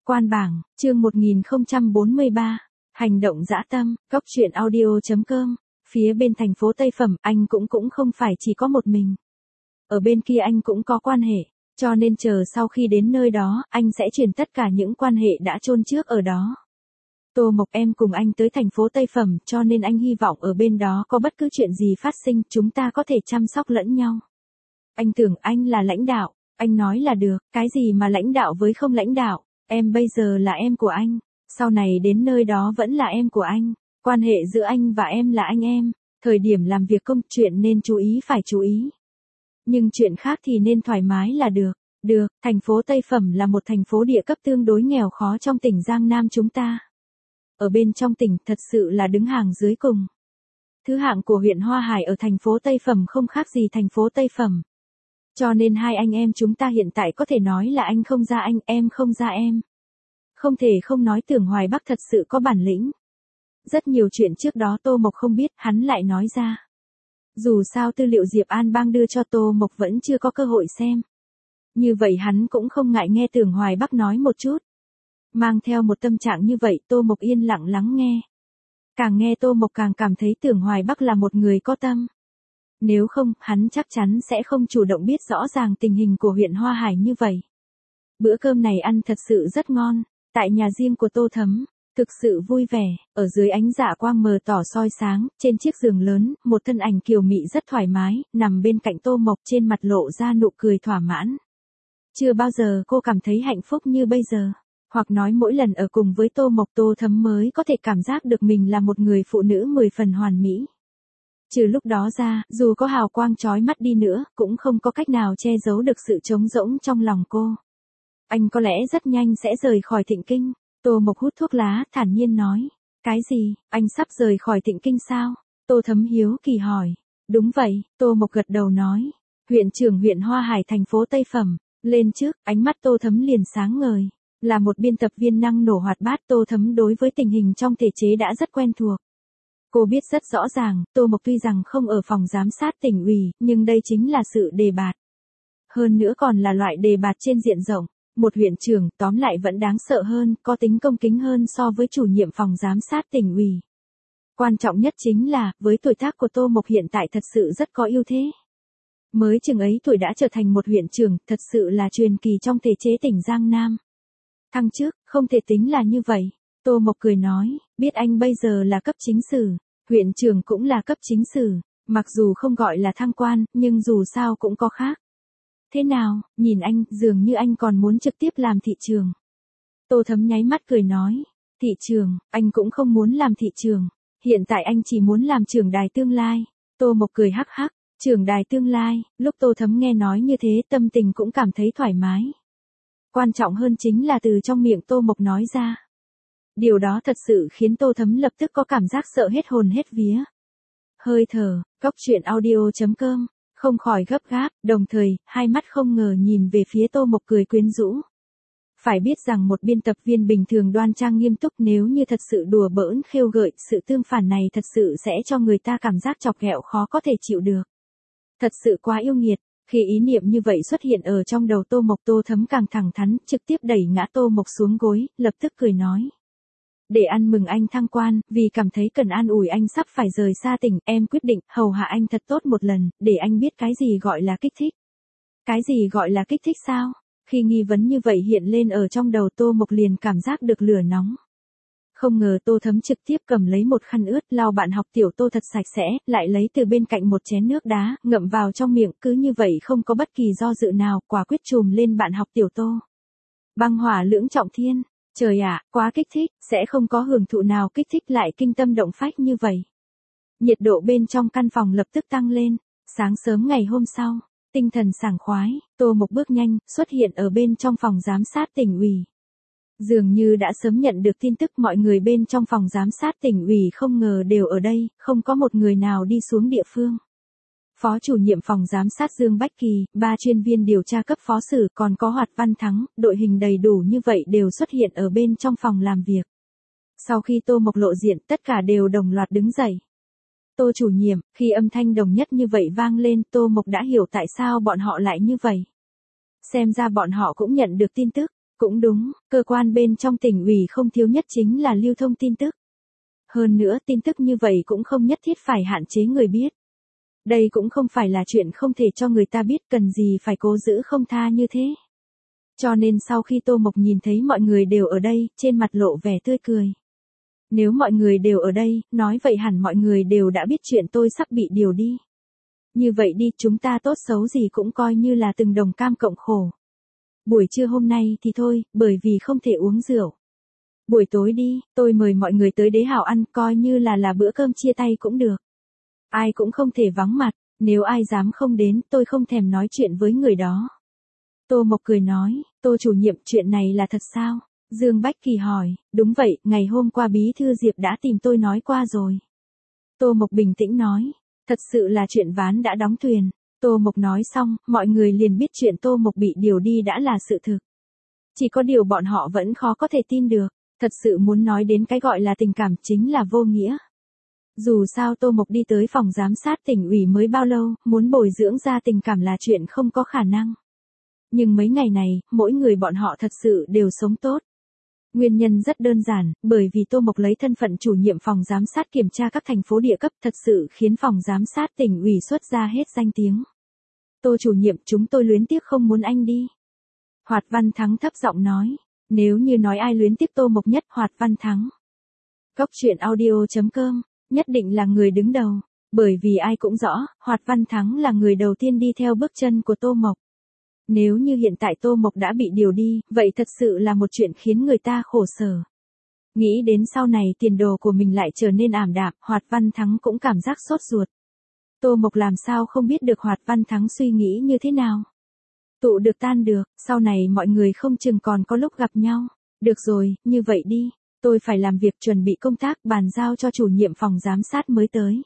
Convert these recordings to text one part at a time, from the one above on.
Quan bảng, chương 1043, hành động dã tâm, góc truyện audio.com, phía bên thành phố Tây Phẩm, anh cũng không phải chỉ có một mình. Ở bên kia anh cũng có quan hệ, cho nên chờ sau khi đến nơi đó, anh sẽ chuyển tất cả những quan hệ đã chôn trước ở đó. Tô Mộc em cùng anh tới thành phố Tây Phẩm, cho nên anh hy vọng ở bên đó có bất cứ chuyện gì phát sinh, chúng ta có thể chăm sóc lẫn nhau. Anh tưởng anh là lãnh đạo, anh nói là được, cái gì mà lãnh đạo với không lãnh đạo, em bây giờ là em của anh, sau này đến nơi đó vẫn là em của anh, quan hệ giữa anh và em là anh em, thời điểm làm việc công chuyện nên chú ý phải chú ý. Nhưng chuyện khác thì nên thoải mái là được. Được, thành phố Tây Phẩm là một thành phố địa cấp tương đối nghèo khó trong tỉnh Giang Nam chúng ta. Ở bên trong tỉnh thật sự là đứng hàng dưới cùng. Thứ hạng của huyện Hoa Hải ở thành phố Tây Phẩm không khác gì thành phố Tây Phẩm. Cho nên hai anh em chúng ta hiện tại có thể nói là anh không ra anh, em không ra em. Không thể không nói Tưởng Hoài Bắc thật sự có bản lĩnh. Rất nhiều chuyện trước đó Tô Mộc không biết, hắn lại nói ra. Dù sao tư liệu Diệp An Bang đưa cho Tô Mộc vẫn chưa có cơ hội xem. Như vậy hắn cũng không ngại nghe Tưởng Hoài Bắc nói một chút. Mang theo một tâm trạng như vậy Tô Mộc yên lặng lắng nghe. Càng nghe Tô Mộc càng cảm thấy Tưởng Hoài Bắc là một người có tâm. Nếu không, hắn chắc chắn sẽ không chủ động biết rõ ràng tình hình của huyện Hoa Hải như vậy. Bữa cơm này ăn thật sự rất ngon, tại nhà riêng của Tô Thấm, thực sự vui vẻ, ở dưới ánh dạ quang mờ tỏ soi sáng, trên chiếc giường lớn, một thân ảnh kiều mị rất thoải mái, nằm bên cạnh Tô Mộc trên mặt lộ ra nụ cười thỏa mãn. Chưa bao giờ cô cảm thấy hạnh phúc như bây giờ. Hoặc nói mỗi lần ở cùng với Tô Mộc Tô Thấm mới có thể cảm giác được mình là một người phụ nữ 10 phần hoàn mỹ. Trừ lúc đó ra, dù có hào quang chói mắt đi nữa, cũng không có cách nào che giấu được sự trống rỗng trong lòng cô. Anh có lẽ rất nhanh sẽ rời khỏi Thịnh Kinh. Tô Mộc hút thuốc lá, thản nhiên nói. Cái gì, anh sắp rời khỏi Thịnh Kinh sao? Tô Thấm hiếu kỳ hỏi. Đúng vậy, Tô Mộc gật đầu nói. Huyện trưởng huyện Hoa Hải thành phố Tây Phẩm, lên trước, ánh mắt Tô Thấm liền sáng ngời. Là một biên tập viên năng nổ hoạt bát, Tô Thấm đối với tình hình trong thể chế đã rất quen thuộc. Cô biết rất rõ ràng, Tô Mộc tuy rằng không ở phòng giám sát tỉnh ủy, nhưng đây chính là sự đề bạt. Hơn nữa còn là loại đề bạt trên diện rộng. Một huyện trưởng tóm lại vẫn đáng sợ hơn, có tính công kính hơn so với chủ nhiệm phòng giám sát tỉnh ủy. Quan trọng nhất chính là, với tuổi tác của Tô Mộc hiện tại thật sự rất có ưu thế. Mới chừng ấy tuổi đã trở thành một huyện trưởng, thật sự là truyền kỳ trong thể chế tỉnh Giang Nam. Thăng chức, không thể tính là như vậy. Tô Mộc cười nói, biết anh bây giờ là cấp chính sử, huyện trưởng cũng là cấp chính sử, mặc dù không gọi là thăng quan, nhưng dù sao cũng có khác. Thế nào, nhìn anh, dường như anh còn muốn trực tiếp làm thị trường. Tô Thấm nháy mắt cười nói, thị trường, anh cũng không muốn làm thị trường, hiện tại anh chỉ muốn làm trưởng đài tương lai. Tô Mộc cười hắc hắc, trưởng đài tương lai, lúc Tô Thấm nghe nói như thế tâm tình cũng cảm thấy thoải mái. Quan trọng hơn chính là từ trong miệng Tô Mộc nói ra. Điều đó thật sự khiến Tô Thấm lập tức có cảm giác sợ hết hồn hết vía. Hơi thở, góc truyện audio.com, không khỏi gấp gáp, đồng thời, hai mắt không ngờ nhìn về phía Tô Mộc cười quyến rũ. Phải biết rằng một biên tập viên bình thường đoan trang nghiêm túc nếu như thật sự đùa bỡn khêu gợi, sự tương phản này thật sự sẽ cho người ta cảm giác chọc ghẹo khó có thể chịu được. Thật sự quá yêu nghiệt. Khi ý niệm như vậy xuất hiện ở trong đầu Tô Mộc, Tô Thấm càng thẳng thắn, trực tiếp đẩy ngã Tô Mộc xuống gối, lập tức cười nói. Để ăn mừng anh thăng quan, vì cảm thấy cần an ủi anh sắp phải rời xa tỉnh, em quyết định hầu hạ anh thật tốt một lần, để anh biết cái gì gọi là kích thích. Cái gì gọi là kích thích sao? Khi nghi vấn như vậy hiện lên ở trong đầu Tô Mộc liền cảm giác được lửa nóng. Không ngờ Tô Thấm trực tiếp cầm lấy một khăn ướt lau bạn học tiểu Tô thật sạch sẽ, lại lấy từ bên cạnh một chén nước đá, ngậm vào trong miệng, cứ như vậy không có bất kỳ do dự nào, quả quyết chùm lên bạn học tiểu Tô. Băng hỏa lưỡng trọng thiên, trời ạ, quá kích thích, sẽ không có hưởng thụ nào kích thích lại kinh tâm động phách như vậy. Nhiệt độ bên trong căn phòng lập tức tăng lên, sáng sớm ngày hôm sau, tinh thần sảng khoái, Tô Mộc bước nhanh, xuất hiện ở bên trong phòng giám sát tỉnh ủy. Dường như đã sớm nhận được tin tức mọi người bên trong phòng giám sát tỉnh ủy không ngờ đều ở đây, không có một người nào đi xuống địa phương. Phó chủ nhiệm phòng giám sát Dương Bách Kỳ, 3 chuyên viên điều tra cấp phó sử còn có Hoạt Văn Thắng, đội hình đầy đủ như vậy đều xuất hiện ở bên trong phòng làm việc. Sau khi Tô Mộc lộ diện tất cả đều đồng loạt đứng dậy. Tô chủ nhiệm, khi âm thanh đồng nhất như vậy vang lên Tô Mộc đã hiểu tại sao bọn họ lại như vậy. Xem ra bọn họ cũng nhận được tin tức. Cũng đúng, cơ quan bên trong tỉnh ủy không thiếu nhất chính là lưu thông tin tức. Hơn nữa tin tức như vậy cũng không nhất thiết phải hạn chế người biết. Đây cũng không phải là chuyện không thể cho người ta biết, cần gì phải cố giữ không tha như thế. Cho nên sau khi Tô Mộc nhìn thấy mọi người đều ở đây, trên mặt lộ vẻ tươi cười. Nếu mọi người đều ở đây, nói vậy hẳn mọi người đều đã biết chuyện tôi sắp bị điều đi. Như vậy đi, chúng ta tốt xấu gì cũng coi như là từng đồng cam cộng khổ. Buổi trưa hôm nay thì thôi, bởi vì không thể uống rượu. Buổi tối đi, tôi mời mọi người tới Đế Hào ăn, coi như là bữa cơm chia tay cũng được. Ai cũng không thể vắng mặt, nếu ai dám không đến, tôi không thèm nói chuyện với người đó. Tô Mộc cười nói, Tô chủ nhiệm, chuyện này là thật sao? Dương Bách Kỳ hỏi, đúng vậy, ngày hôm qua bí thư Diệp đã tìm tôi nói qua rồi. Tô Mộc bình tĩnh nói, thật sự là chuyện ván đã đóng thuyền. Tô Mộc nói xong, mọi người liền biết chuyện Tô Mộc bị điều đi đã là sự thực. Chỉ có điều bọn họ vẫn khó có thể tin được, thật sự muốn nói đến cái gọi là tình cảm chính là vô nghĩa. Dù sao Tô Mộc đi tới phòng giám sát tỉnh ủy mới bao lâu, muốn bồi dưỡng ra tình cảm là chuyện không có khả năng. Nhưng mấy ngày này, mỗi người bọn họ thật sự đều sống tốt. Nguyên nhân rất đơn giản, bởi vì Tô Mộc lấy thân phận chủ nhiệm phòng giám sát kiểm tra các thành phố địa cấp, thật sự khiến phòng giám sát tỉnh ủy xuất ra hết danh tiếng. Tô chủ nhiệm, chúng tôi luyến tiếc không muốn anh đi. Hoạt Văn Thắng thấp giọng nói, nếu như nói ai luyến tiếc Tô Mộc nhất, Hoạt Văn Thắng. Góc truyện audio.com, nhất định là người đứng đầu, bởi vì ai cũng rõ, Hoạt Văn Thắng là người đầu tiên đi theo bước chân của Tô Mộc. Nếu như hiện tại Tô Mộc đã bị điều đi, vậy thật sự là một chuyện khiến người ta khổ sở. Nghĩ đến sau này tiền đồ của mình lại trở nên ảm đạm, Hoạt Văn Thắng cũng cảm giác sốt ruột. Tô Mộc làm sao không biết được Hoạt Văn Thắng suy nghĩ như thế nào. Tụ được tan được, sau này mọi người không chừng còn có lúc gặp nhau. Được rồi, như vậy đi, tôi phải làm việc chuẩn bị công tác bàn giao cho chủ nhiệm phòng giám sát mới tới.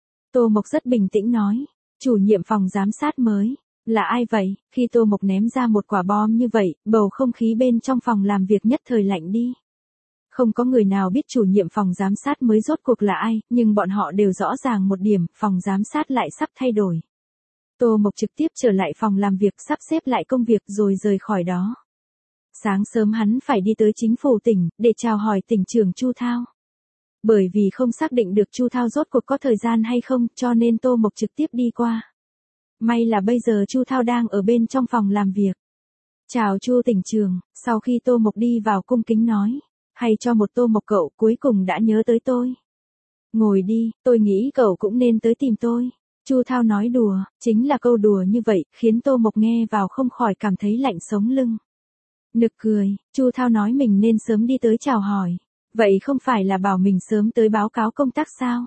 Tô Mộc rất bình tĩnh nói, chủ nhiệm phòng giám sát mới. Là ai vậy? Khi Tô Mộc ném ra một quả bom như vậy, bầu không khí bên trong phòng làm việc nhất thời lạnh đi. Không có người nào biết chủ nhiệm phòng giám sát mới rốt cuộc là ai, nhưng bọn họ đều rõ ràng một điểm, phòng giám sát lại sắp thay đổi. Tô Mộc trực tiếp trở lại phòng làm việc, sắp xếp lại công việc rồi rời khỏi đó. Sáng sớm hắn phải đi tới chính phủ tỉnh, để chào hỏi tỉnh trưởng Chu Thao. Bởi vì không xác định được Chu Thao rốt cuộc có thời gian hay không, cho nên Tô Mộc trực tiếp đi qua. May là bây giờ Chu Thao đang ở bên trong phòng làm việc. Chào Chu tỉnh trưởng, sau khi Tô Mộc đi vào cung kính nói, hay cho một Tô Mộc cậu cuối cùng đã nhớ tới tôi. Ngồi đi, tôi nghĩ cậu cũng nên tới tìm tôi. Chu Thao nói đùa, chính là câu đùa như vậy, khiến Tô Mộc nghe vào không khỏi cảm thấy lạnh sống lưng. Nực cười, Chu Thao nói mình nên sớm đi tới chào hỏi. Vậy không phải là bảo mình sớm tới báo cáo công tác sao?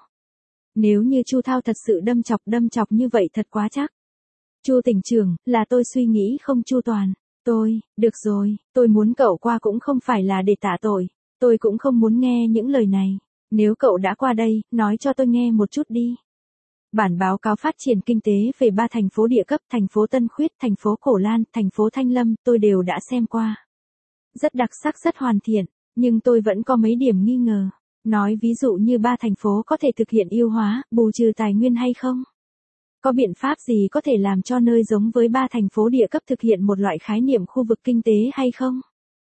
Nếu như Chu Thao thật sự đâm chọc như vậy thật quá chắc. Chu tỉnh trưởng, là tôi suy nghĩ không chu toàn. Được rồi, tôi muốn cậu qua cũng không phải là để tạ tội. Tôi cũng không muốn nghe những lời này. Nếu cậu đã qua đây, nói cho tôi nghe một chút đi. Bản báo cáo phát triển kinh tế về 3 thành phố địa cấp, thành phố Tân Khuyết, thành phố Cổ Lan, thành phố Thanh Lâm, tôi đều đã xem qua. Rất đặc sắc, rất hoàn thiện, nhưng tôi vẫn có mấy điểm nghi ngờ. Nói ví dụ như 3 thành phố có thể thực hiện ưu hóa, bù trừ tài nguyên hay không? Có biện pháp gì có thể làm cho nơi giống với 3 thành phố địa cấp thực hiện một loại khái niệm khu vực kinh tế hay không?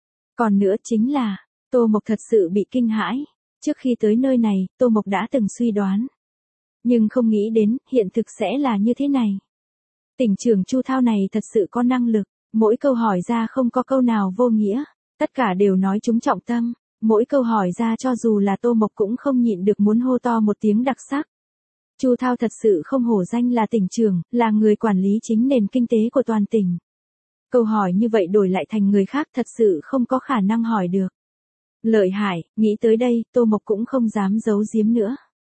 Còn nữa chính là, Tô Mộc thật sự bị kinh hãi. Trước khi tới nơi này, Tô Mộc đã từng suy đoán. Nhưng không nghĩ đến, hiện thực sẽ là như thế này. Tỉnh trưởng Chu Thao này thật sự có năng lực, mỗi câu hỏi ra không có câu nào vô nghĩa, tất cả đều nói trúng trọng tâm, mỗi câu hỏi ra cho dù là Tô Mộc cũng không nhịn được muốn hô to một tiếng đặc sắc. Chu Thao thật sự không hổ danh là tỉnh trưởng, là người quản lý chính nền kinh tế của toàn tỉnh. Câu hỏi như vậy đổi lại thành người khác thật sự không có khả năng hỏi được. Lợi hại, nghĩ tới đây, Tô Mộc cũng không dám giấu giếm nữa.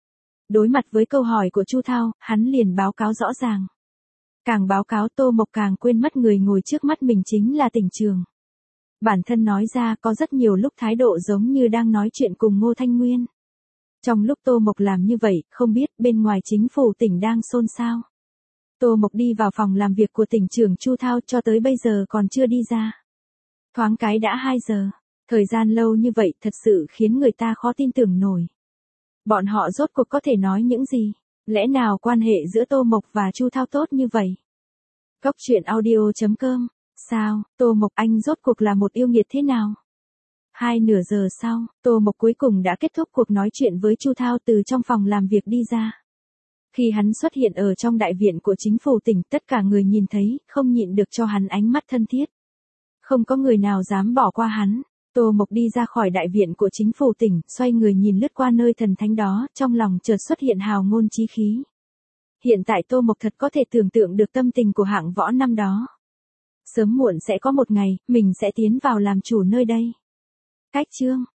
Đối mặt với câu hỏi của Chu Thao, hắn liền báo cáo rõ ràng. Càng báo cáo Tô Mộc càng quên mất người ngồi trước mắt mình chính là tỉnh trưởng. Bản thân nói ra có rất nhiều lúc thái độ giống như đang nói chuyện cùng Ngô Thanh Nguyên. Trong lúc Tô Mộc làm như vậy, không biết bên ngoài chính phủ tỉnh đang xôn xao. Tô Mộc đi vào phòng làm việc của tỉnh trưởng Chu Thao, cho tới bây giờ còn chưa đi ra. Thoáng cái đã 2 giờ, thời gian lâu như vậy thật sự khiến người ta khó tin tưởng nổi. Bọn họ rốt cuộc có thể nói những gì? Lẽ nào quan hệ giữa Tô Mộc và Chu Thao tốt như vậy? Góc truyện audio.com Sao, Tô Mộc anh rốt cuộc là một yêu nghiệt thế nào? 2 nửa giờ sau, Tô Mộc cuối cùng đã kết thúc cuộc nói chuyện với Chu Thao từ trong phòng làm việc đi ra. Khi hắn xuất hiện ở trong đại viện của chính phủ tỉnh, tất cả người nhìn thấy, không nhịn được cho hắn ánh mắt thân thiết. Không có người nào dám bỏ qua hắn. Tô Mộc đi ra khỏi đại viện của chính phủ tỉnh, xoay người nhìn lướt qua nơi thần thánh đó, trong lòng chợt xuất hiện hào ngôn chí khí. Hiện tại Tô Mộc thật có thể tưởng tượng được tâm tình của Hạng Võ năm đó. Sớm muộn sẽ có một ngày, mình sẽ tiến vào làm chủ nơi đây. Cách chương